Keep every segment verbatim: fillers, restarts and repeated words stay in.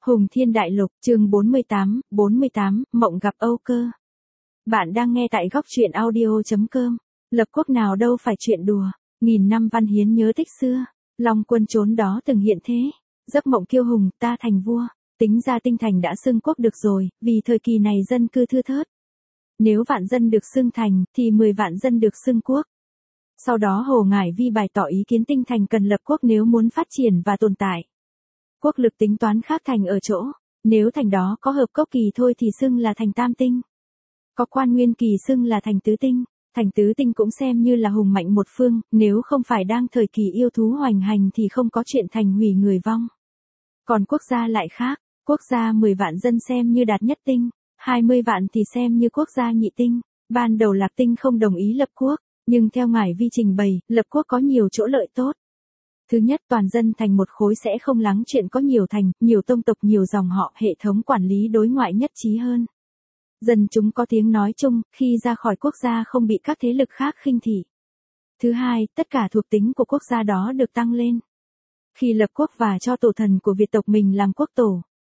Hùng Thiên Đại Lục, chương bốn mươi tám, bốn mươi tám, Mộng gặp Âu Cơ. Bạn đang nghe tại góc truyện audio chấm com. Lập quốc nào đâu phải chuyện đùa, nghìn năm văn hiến nhớ tích xưa, Long quân trốn đó từng hiện thế, giấc mộng kiêu hùng, ta thành vua, tính ra Tinh Thành đã xưng quốc được rồi, vì thời kỳ này dân cư thưa thớt. Nếu vạn dân được xưng thành, thì mười vạn dân được xưng quốc. Sau đó Hồ Ngải Vi bày tỏ ý kiến Tinh Thành cần lập quốc nếu muốn phát triển và tồn tại. Quốc lực tính toán khác thành ở chỗ, nếu thành đó có hợp cốc kỳ thôi thì xưng là thành tam tinh. Có quan nguyên kỳ xưng là thành tứ tinh, thành tứ tinh cũng xem như là hùng mạnh một phương, nếu không phải đang thời kỳ yêu thú hoành hành thì không có chuyện thành hủy người vong. Còn quốc gia lại khác, quốc gia mười vạn dân xem như đạt nhất tinh, hai mươi vạn thì xem như quốc gia nhị tinh. Ban đầu Lạc Tinh không đồng ý lập quốc, nhưng theo Ngải Vi trình bày, lập quốc có nhiều chỗ lợi tốt. Thứ nhất, toàn dân thành một khối sẽ không lắng chuyện có nhiều thành, nhiều tông tộc, nhiều dòng họ, hệ thống quản lý đối ngoại nhất trí hơn. Dân chúng có tiếng nói chung, khi ra khỏi quốc gia không bị các thế lực khác khinh thị. Thứ hai, tất cả thuộc tính của quốc gia đó được tăng lên. Khi lập quốc và cho tổ thần của Việt tộc mình làm quốc tổ,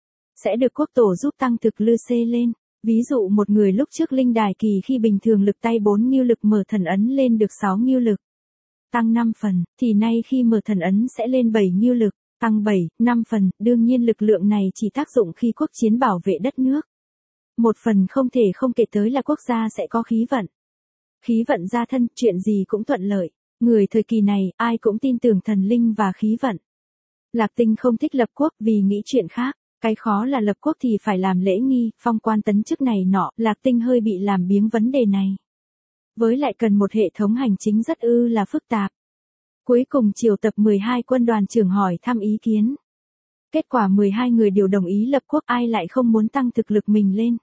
sẽ được quốc tổ giúp tăng thực lư xê lên. Ví dụ một người lúc trước linh đài kỳ khi bình thường lực tay bốn nghiêu lực mở thần ấn lên được sáu nghiêu lực, tăng năm phần, thì nay khi mở thần ấn sẽ lên bảy nghiêu lực, tăng bảy, năm phần, đương nhiên lực lượng này chỉ tác dụng khi quốc chiến bảo vệ đất nước. Một phần không thể không kể tới là quốc gia sẽ có khí vận. Khí vận gia thân, chuyện gì cũng thuận lợi, người thời kỳ này ai cũng tin tưởng thần linh và khí vận. Lạc Tinh không thích lập quốc vì nghĩ chuyện khác, cái khó là lập quốc thì phải làm lễ nghi, phong quan tấn chức này nọ, Lạc Tinh hơi bị làm biếng vấn đề này. Với lại cần một hệ thống hành chính rất ư là phức tạp. Cuối cùng triều tập mười hai quân đoàn trưởng hỏi thăm ý kiến. Kết quả mười hai người đều đồng ý lập quốc, ai lại không muốn tăng thực lực mình lên.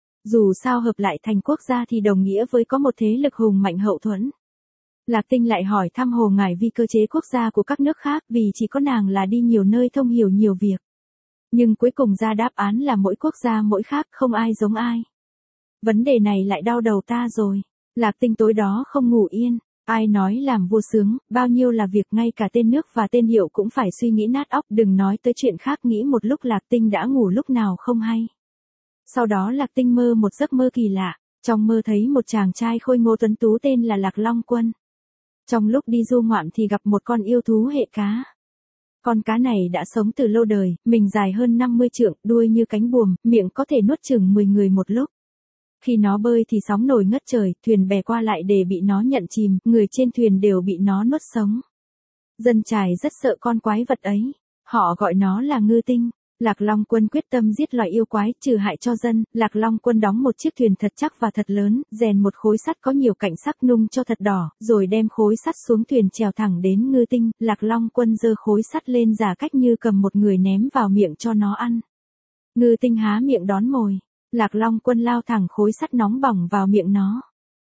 Dù sao hợp lại thành quốc gia thì đồng nghĩa với có một thế lực hùng mạnh hậu thuẫn. Lạc Tinh lại hỏi thăm Hồ Ngải Vi cơ chế quốc gia của các nước khác vì chỉ có nàng là đi nhiều nơi thông hiểu nhiều việc. Nhưng cuối cùng ra đáp án là mỗi quốc gia mỗi khác, không ai giống ai. Vấn đề này lại đau đầu ta rồi. Lạc Tinh tối đó không ngủ yên, ai nói làm vua sướng, bao nhiêu là việc, ngay cả tên nước và tên hiệu cũng phải suy nghĩ nát óc, đừng nói tới chuyện khác. Nghĩ một lúc Lạc Tinh đã ngủ lúc nào không hay. Sau đó Lạc Tinh mơ một giấc mơ kỳ lạ, trong mơ thấy một chàng trai khôi ngô tuấn tú tên là Lạc Long Quân. Trong lúc đi du ngoạn thì gặp một con yêu thú hệ cá. Con cá này đã sống từ lâu đời, mình dài hơn năm mươi trượng, đuôi như cánh buồm, miệng có thể nuốt chừng mười người một lúc. Khi nó bơi thì sóng nổi ngất trời, thuyền bè qua lại để bị nó nhận chìm, người trên thuyền đều bị nó nuốt sống. Dân chài rất sợ con quái vật ấy, họ gọi nó là ngư tinh. Lạc Long Quân quyết tâm giết loài yêu quái, trừ hại cho dân. Lạc Long Quân đóng một chiếc thuyền thật chắc và thật lớn, rèn một khối sắt có nhiều cạnh sắc nung cho thật đỏ, rồi đem khối sắt xuống thuyền trèo thẳng đến ngư tinh. Lạc Long Quân giơ khối sắt lên giả cách như cầm một người ném vào miệng cho nó ăn. Ngư tinh há miệng đón mồi, Lạc Long Quân lao thẳng khối sắt nóng bỏng vào miệng nó.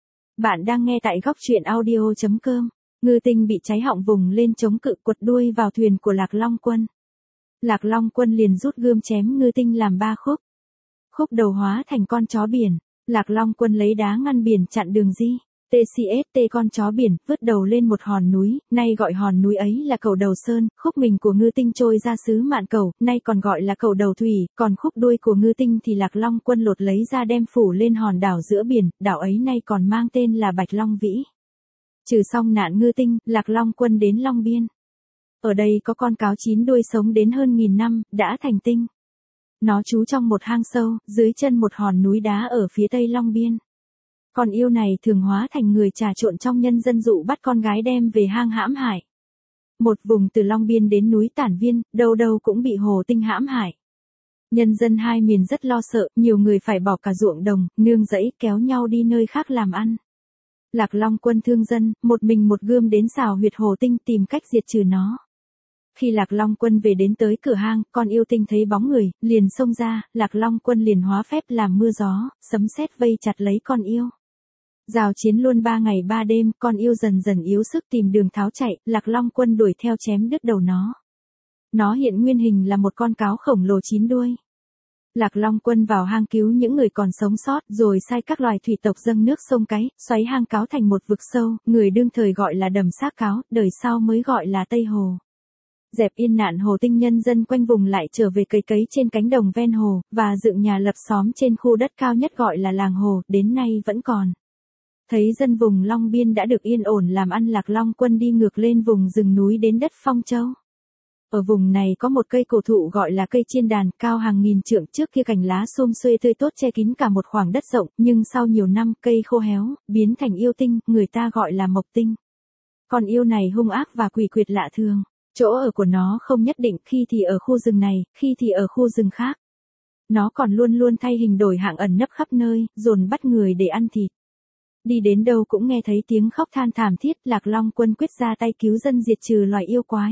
Bạn đang nghe tại góc truyện audio chấm com. Ngư tinh bị cháy họng vùng lên chống cự, quật đuôi vào thuyền của Lạc Long Quân. Lạc Long Quân liền rút gươm chém ngư tinh làm ba khúc. Khúc đầu hóa thành con chó biển. Lạc Long Quân lấy đá ngăn biển chặn đường di. tê xê ét tê con chó biển, vứt đầu lên một hòn núi, nay gọi hòn núi ấy là Cầu Đầu Sơn. Khúc mình của ngư tinh trôi ra xứ Mạn Cầu, nay còn gọi là Cầu Đầu Thủy, còn khúc đuôi của ngư tinh thì Lạc Long Quân lột lấy ra đem phủ lên hòn đảo giữa biển, đảo ấy nay còn mang tên là Bạch Long Vĩ. Trừ xong nạn ngư tinh, Lạc Long Quân đến Long Biên. Ở đây có con cáo chín đuôi sống đến hơn nghìn năm, đã thành tinh. Nó trú trong một hang sâu, dưới chân một hòn núi đá ở phía tây Long Biên. Con yêu này thường hóa thành người trà trộn trong nhân dân dụ bắt con gái đem về hang hãm hại. Một vùng từ Long Biên đến núi Tản Viên, đâu đâu cũng bị hồ tinh hãm hại. Nhân dân hai miền rất lo sợ, nhiều người phải bỏ cả ruộng đồng, nương rẫy, kéo nhau đi nơi khác làm ăn. Lạc Long Quân thương dân, một mình một gươm đến xào huyệt hồ tinh tìm cách diệt trừ nó. Khi Lạc Long Quân về đến tới cửa hang, con yêu tinh thấy bóng người, liền xông ra, Lạc Long Quân liền hóa phép làm mưa gió, sấm sét vây chặt lấy con yêu. Giao chiến luôn ba ngày ba đêm, con yêu dần dần yếu sức tìm đường tháo chạy, Lạc Long Quân đuổi theo chém đứt đầu nó. Nó hiện nguyên hình là một con cáo khổng lồ chín đuôi. Lạc Long Quân vào hang cứu những người còn sống sót, rồi sai các loài thủy tộc dâng nước sông cái, xoáy hang cáo thành một vực sâu, người đương thời gọi là Đầm Xác Cáo, đời sau mới gọi là Tây Hồ. Dẹp yên nạn hồ tinh, nhân dân quanh vùng lại trở về cấy cấy trên cánh đồng ven hồ, và dựng nhà lập xóm trên khu đất cao nhất gọi là làng hồ, đến nay vẫn còn. Thấy dân vùng Long Biên đã được yên ổn làm ăn, Lạc Long Quân đi ngược lên vùng rừng núi đến đất Phong Châu. Ở vùng này có một cây cổ thụ gọi là cây chiên đàn, cao hàng nghìn trượng, trước kia cành lá xum xuê tươi tốt che kín cả một khoảng đất rộng, nhưng sau nhiều năm cây khô héo, biến thành yêu tinh, người ta gọi là mộc tinh. Con yêu này hung ác và quỷ quyệt lạ thường. Chỗ ở của nó không nhất định, khi thì ở khu rừng này, khi thì ở khu rừng khác. Nó còn luôn luôn thay hình đổi hạng, ẩn nấp khắp nơi, dồn bắt người để ăn thịt. Đi đến đâu cũng nghe thấy tiếng khóc than thảm thiết. Lạc Long Quân quyết ra tay cứu dân diệt trừ loài yêu quái.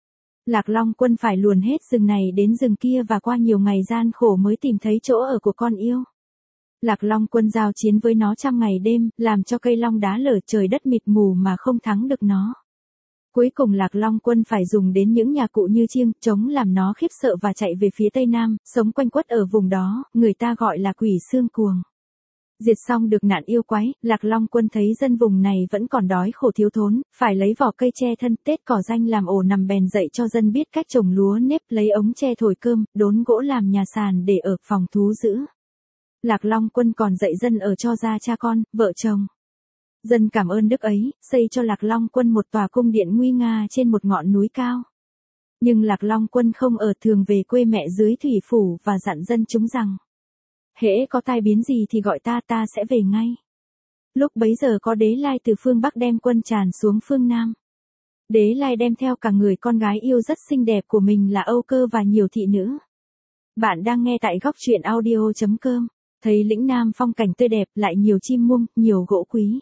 Lạc Long Quân phải luồn hết rừng này đến rừng kia và qua nhiều ngày gian khổ mới tìm thấy chỗ ở của con yêu. Lạc Long Quân giao chiến với nó trăm ngày đêm, làm cho cây long đá lở, trời đất mịt mù mà không thắng được nó. Cuối cùng Lạc Long Quân phải dùng đến những nhà cụ như chiêng, trống làm nó khiếp sợ và chạy về phía tây nam, sống quanh quất ở vùng đó, người ta gọi là quỷ xương cuồng. Diệt xong được nạn yêu quái, Lạc Long Quân thấy dân vùng này vẫn còn đói khổ thiếu thốn, phải lấy vỏ cây tre thân tết cỏ danh làm ổ nằm, bèn dạy cho dân biết cách trồng lúa nếp, lấy ống tre thổi cơm, đốn gỗ làm nhà sàn để ở, phòng thú giữ. Lạc Long Quân còn dạy dân ở cho ra cha con, vợ chồng. Dân cảm ơn đức ấy, xây cho Lạc Long Quân một tòa cung điện nguy nga trên một ngọn núi cao. Nhưng Lạc Long Quân không ở, thường về quê mẹ dưới thủy phủ và dặn dân chúng rằng: hễ có tai biến gì thì gọi ta, ta sẽ về ngay. Lúc bấy giờ có Đế Lai từ phương Bắc đem quân tràn xuống phương Nam. Đế Lai đem theo cả người con gái yêu rất xinh đẹp của mình là Âu Cơ và nhiều thị nữ. Bạn đang nghe tại góc truyện audio chấm com. Thấy lĩnh Nam phong cảnh tươi đẹp, lại nhiều chim muông, nhiều gỗ quý.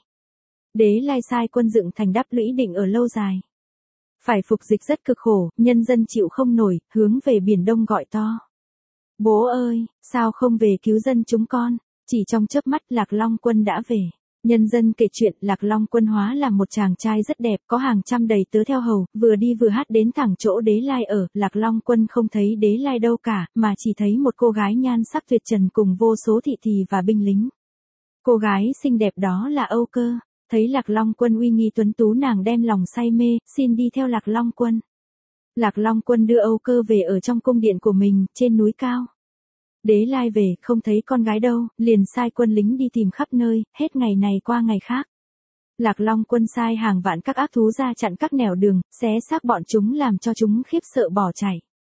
Đế Lai sai quân dựng thành đắp lũy định ở lâu dài. Phải phục dịch rất cực khổ, nhân dân chịu không nổi, hướng về biển Đông gọi to: bố ơi, sao không về cứu dân chúng con? Chỉ trong chớp mắt Lạc Long Quân đã về. Nhân dân kể chuyện Lạc Long Quân hóa làm một chàng trai rất đẹp, có hàng trăm đầy tớ theo hầu, vừa đi vừa hát đến thẳng chỗ Đế Lai ở. Lạc Long Quân không thấy Đế Lai đâu cả, mà chỉ thấy một cô gái nhan sắc tuyệt trần cùng vô số thị tỳ và binh lính. Cô gái xinh đẹp đó là Âu Cơ. Thấy Lạc Long Quân uy nghi tuấn tú, nàng đem lòng say mê, xin đi theo Lạc Long Quân. Lạc Long Quân đưa Âu Cơ về ở trong cung điện của mình, trên núi cao. Đế Lai về, không thấy con gái đâu, liền sai quân lính đi tìm khắp nơi, hết ngày này qua ngày khác. Lạc Long Quân sai hàng vạn các ác thú ra chặn các nẻo đường, xé xác bọn chúng làm cho chúng khiếp sợ bỏ chạy.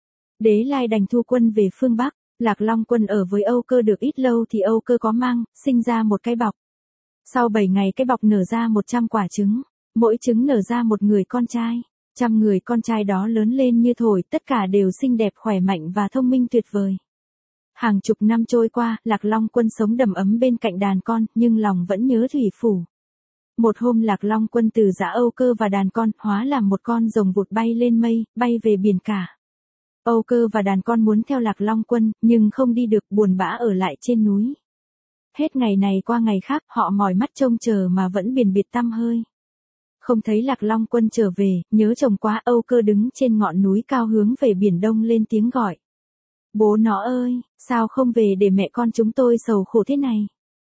Đế Lai đành thu quân về phương Bắc. Lạc Long Quân ở với Âu Cơ được ít lâu thì Âu Cơ có mang, sinh ra một cái bọc. Sau bảy ngày cái bọc nở ra một trăm quả trứng, mỗi trứng nở ra một người con trai. Trăm người con trai đó lớn lên như thổi, tất cả đều xinh đẹp khỏe mạnh và thông minh tuyệt vời. Hàng chục năm trôi qua, Lạc Long Quân sống đầm ấm bên cạnh đàn con, nhưng lòng vẫn nhớ thủy phủ. Một hôm Lạc Long Quân từ giã Âu Cơ và đàn con, hóa làm một con rồng vụt bay lên mây, bay về biển cả. Âu Cơ và đàn con muốn theo Lạc Long Quân, nhưng không đi được, buồn bã ở lại trên núi. Hết ngày này qua ngày khác, họ mỏi mắt trông chờ mà vẫn biển biệt tăm hơi. Không thấy Lạc Long Quân trở về, nhớ chồng quá. Âu Cơ đứng trên ngọn núi cao hướng về biển Đông lên tiếng gọi: bố nó ơi, sao không về để mẹ con chúng tôi sầu khổ thế này?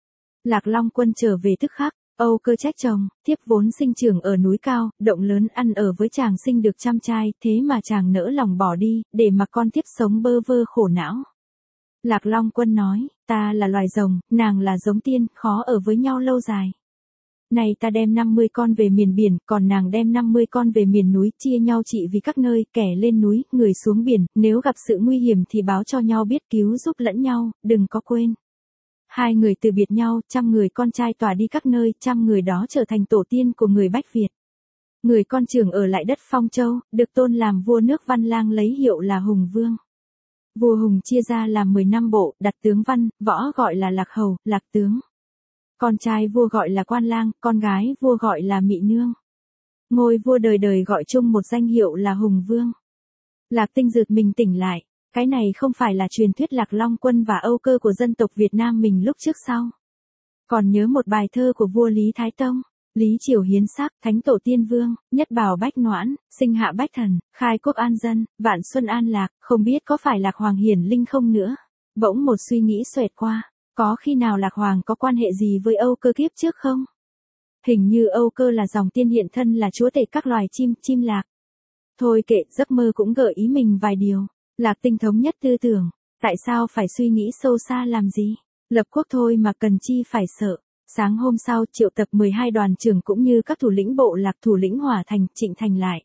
Lạc Long Quân trở về tức khắc. Âu Cơ trách chồng: thiếp vốn sinh trưởng ở núi cao, động lớn, ăn ở với chàng sinh được trăm trai, thế mà chàng nỡ lòng bỏ đi, để mà con thiếp sống bơ vơ khổ não. Lạc Long Quân nói: ta là loài rồng, nàng là giống tiên, khó ở với nhau lâu dài. Này ta đem năm mươi con về miền biển, còn nàng đem năm mươi con về miền núi, chia nhau trị vì các nơi, kẻ lên núi, người xuống biển, nếu gặp sự nguy hiểm thì báo cho nhau biết, cứu giúp lẫn nhau, đừng có quên. Hai người từ biệt nhau, trăm người con trai tỏa đi các nơi, trăm người đó trở thành tổ tiên của người Bách Việt. Người con trưởng ở lại đất Phong Châu, được tôn làm vua nước Văn Lang, lấy hiệu là Hùng Vương. Vua Hùng chia ra làm mười năm bộ, đặt tướng Văn, võ gọi là Lạc Hầu, Lạc Tướng. Con trai vua gọi là Quan Lang, con gái vua gọi là Mị Nương. Ngôi vua đời đời gọi chung một danh hiệu là Hùng Vương. Lạc Tinh giật mình tỉnh lại, cái này không phải là truyền thuyết Lạc Long Quân và Âu Cơ của dân tộc Việt Nam mình lúc trước sao? Còn nhớ một bài thơ của vua Lý Thái Tông: Lý triều hiến sắc, thánh tổ tiên vương, nhất bảo bách noãn, sinh hạ bách thần, khai quốc an dân, vạn xuân an lạc, không biết có phải Lạc Hoàng hiển linh không nữa. Bỗng một suy nghĩ xoẹt qua, có khi nào Lạc Hoàng có quan hệ gì với Âu Cơ kiếp trước không? Hình như Âu Cơ là dòng tiên hiện thân, là chúa tể các loài chim, chim lạc. Thôi kệ, giấc mơ cũng gợi ý mình vài điều. Lạc Tinh thống nhất tư tưởng. Tại sao phải suy nghĩ sâu xa làm gì? Lập quốc thôi mà cần chi phải sợ. Sáng hôm sau triệu tập mười hai đoàn trưởng cũng như các thủ lĩnh bộ lạc, thủ lĩnh Hỏa Thành, Trịnh Thành lại.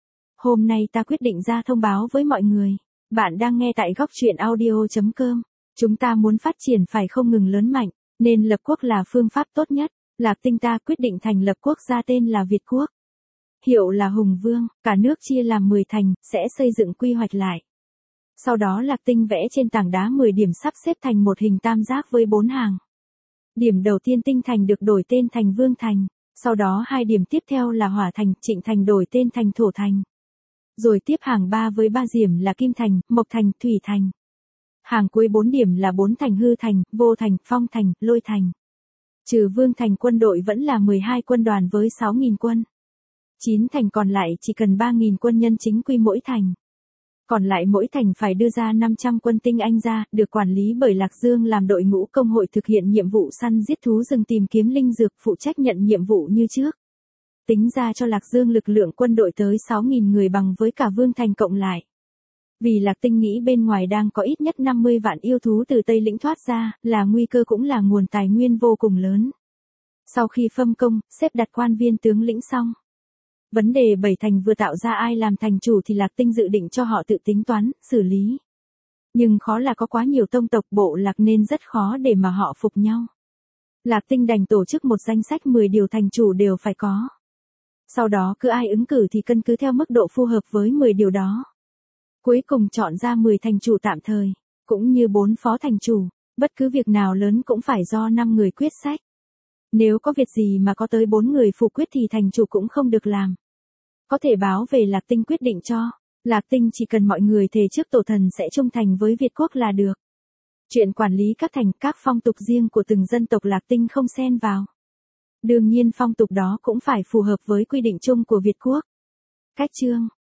Hôm nay ta quyết định ra thông báo với mọi người. Bạn đang nghe tại góc truyện audio chấm com. Chúng ta muốn phát triển phải không ngừng lớn mạnh, nên lập quốc là phương pháp tốt nhất. Lạc Tinh ta quyết định thành lập quốc gia tên là Việt Quốc. Hiệu là Hùng Vương, cả nước chia làm mười thành, sẽ xây dựng quy hoạch lại. Sau đó Lạc Tinh vẽ trên tảng đá mười điểm sắp xếp thành một hình tam giác với bốn hàng. Điểm đầu tiên Tinh Thành được đổi tên thành Vương Thành, sau đó hai điểm tiếp theo là Hỏa Thành, Trịnh Thành đổi tên thành Thổ Thành. Rồi tiếp hàng ba với ba điểm là Kim Thành, Mộc Thành, Thủy Thành. Hàng cuối bốn điểm là bốn thành Hư Thành, Vô Thành, Phong Thành, Lôi Thành. Trừ Vương Thành quân đội vẫn là mười hai quân đoàn với sáu nghìn quân. chín thành còn lại chỉ cần ba nghìn quân nhân chính quy mỗi thành. Còn lại mỗi thành phải đưa ra năm trăm quân tinh anh ra, được quản lý bởi Lạc Dương làm đội ngũ công hội thực hiện nhiệm vụ săn giết thú rừng, tìm kiếm linh dược, phụ trách nhận nhiệm vụ như trước. Tính ra cho Lạc Dương lực lượng quân đội tới sáu nghìn người, bằng với cả Vương Thành cộng lại. Vì Lạc Tinh nghĩ bên ngoài đang có ít nhất năm mươi vạn yêu thú từ Tây Lĩnh thoát ra, là nguy cơ cũng là nguồn tài nguyên vô cùng lớn. Sau khi phân công, xếp đặt quan viên tướng lĩnh xong. Vấn đề bảy thành vừa tạo ra ai làm thành chủ thì Lạc Tinh dự định cho họ tự tính toán, xử lý. Nhưng khó là có quá nhiều tông tộc bộ lạc nên rất khó để mà họ phục nhau. Lạc Tinh đành tổ chức một danh sách mười điều thành chủ đều phải có. Sau đó cứ ai ứng cử thì cân cứ theo mức độ phù hợp với mười điều đó. Cuối cùng chọn ra mười thành chủ tạm thời, cũng như bốn phó thành chủ, bất cứ việc nào lớn cũng phải do năm người quyết sách. Nếu có việc gì mà có tới bốn người phủ quyết thì thành chủ cũng không được làm. Có thể báo về Lạc Tinh quyết định cho. Lạc Tinh chỉ cần mọi người thề trước tổ thần sẽ trung thành với Việt Quốc là được. Chuyện quản lý các thành, các phong tục riêng của từng dân tộc Lạc Tinh không xen vào. Đương nhiên phong tục đó cũng phải phù hợp với quy định chung của Việt Quốc. Cách chương